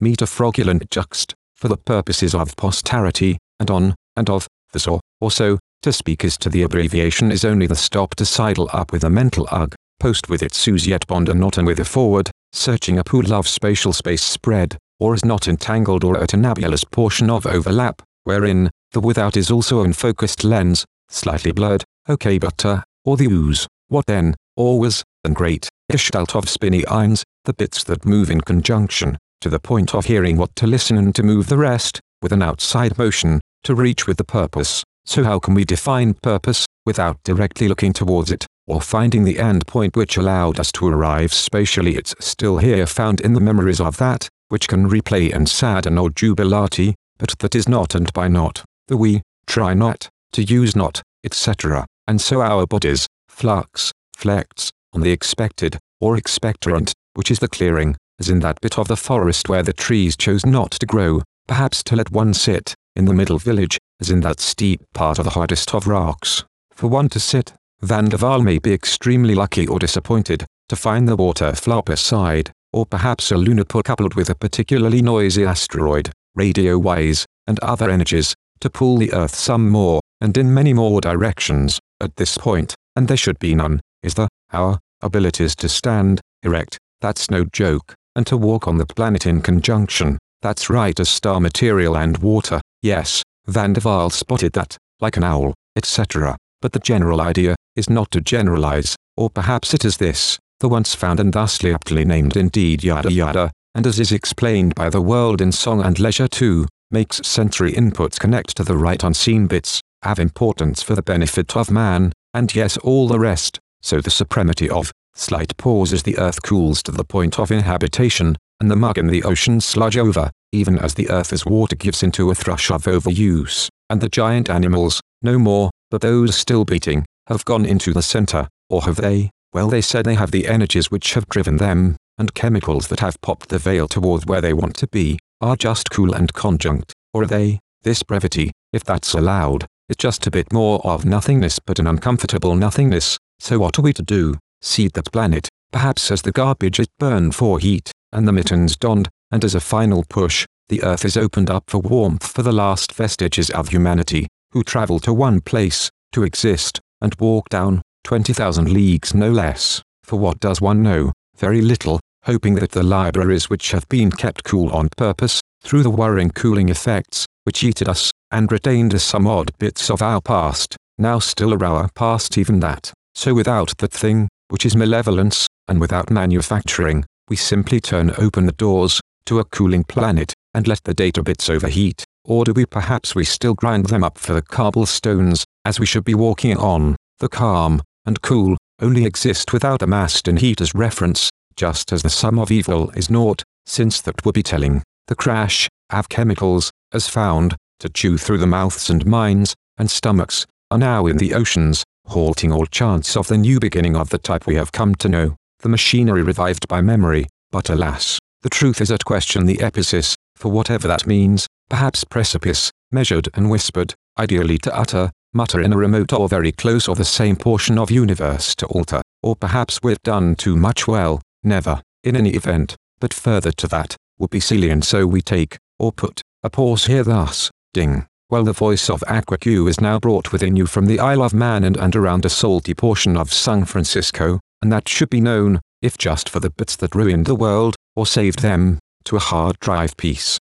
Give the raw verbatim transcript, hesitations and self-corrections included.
metafraudulent juxt, for the purposes of posterity, and on, and of, the so, or so, to speak as to the abbreviation is only the stop to sidle up with a mental ugh, post with its use yet bond and not and with a forward, searching a pool of spatial space spread, or is not entangled or at a nebulous portion of overlap, wherein, the without is also an focused lens, slightly blurred, okay but uh, or the ooze, what then, always, and great, gestalt of spinny eyes, the bits that move in conjunction, to the point of hearing what to listen and to move the rest, with an outside motion, to reach with the purpose. So how can we define purpose, without directly looking towards it, or finding the end point which allowed us to arrive spatially? It's still here found in the memories of that, which can replay and sadden or jubilati, but that is not and by not, the we, try not, to use not, et cetera, and so our bodies, flux, flects, on the expected, or expectorant, which is the clearing, as in that bit of the forest where the trees chose not to grow, perhaps to let one sit, in the middle village, as in that steep part of the hardest of rocks, for one to sit. Van der Waal may be extremely lucky or disappointed, to find the water flop aside, or perhaps a lunar pull coupled with a particularly noisy asteroid, radio-wise, and other energies, to pull the Earth some more, and in many more directions, at this point, and there should be none, is the, our, abilities to stand, erect, that's no joke, and to walk on the planet in conjunction, that's right as star material and water, yes, Van der Waal spotted that, like an owl, et cetera, but the general idea, is not to generalize, or perhaps it is this, the once found and thusly aptly named indeed yada yada, and as is explained by the world in Song and Leisure too, makes sensory inputs connect to the right unseen bits, have importance for the benefit of man, and yes all the rest, so the supremacy of, slight pause as the earth cools to the point of inhabitation, and the mug in the ocean sludge over, even as the earth as water gives into a thrush of overuse, and the giant animals, no more, but those still beating, have gone into the center, or have they? Well they said they have the energies which have driven them, and chemicals that have popped the veil toward where they want to be, are just cool and conjunct, or are they? This brevity, if that's allowed, is just a bit more of nothingness but an uncomfortable nothingness, so what are we to do? Seed the planet, perhaps as the garbage is burned for heat, and the mittens donned, and as a final push, the earth is opened up for warmth for the last vestiges of humanity, who travel to one place, to exist, and walk down, twenty thousand leagues no less, for what does one know? Very little, hoping that the libraries which have been kept cool on purpose, through the worrying cooling effects, which eat at us, and retained as some odd bits of our past, now still are our past even that, so without that thing, which is malevolence, and without manufacturing, we simply turn open the doors, to a cooling planet, and let the data bits overheat, or do we perhaps we still grind them up for the cobblestones, as we should be walking on, the calm, and cool, only exist without a mast and heat as reference, just as the sum of evil is naught, since that would be telling, the crash, have chemicals, as found, to chew through the mouths and minds, and stomachs, are now in the oceans, halting all chance of the new beginning of the type we have come to know, the machinery revived by memory, but alas, the truth is at question the epicene, for whatever that means, perhaps precipice, measured and whispered, ideally to utter, mutter in a remote or very close or the same portion of universe to alter, or perhaps we've done too much well, never, in any event, but further to that, would be silly and so we take, or put, a pause here thus, ding. Well the voice of Aquaque is now brought within you from the Isle of Man and, and around a salty portion of San Francisco, and that should be known, if just for the bits that ruined the world, or saved them, to a hard drive piece.